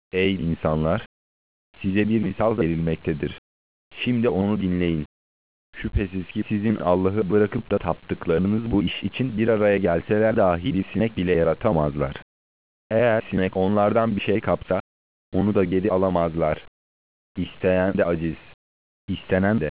Ey insanlar! Size bir misal verilmektedir. Şimdi onu dinleyin. Şüphesiz ki sizin Allah'ı bırakıp da taptıklarınız bu iş için bir araya gelseler dahi bir sinek bile yaratamazlar. Eğer sinek onlardan bir şey kapsa, onu da geri alamazlar. İsteyen de aciz, istenen de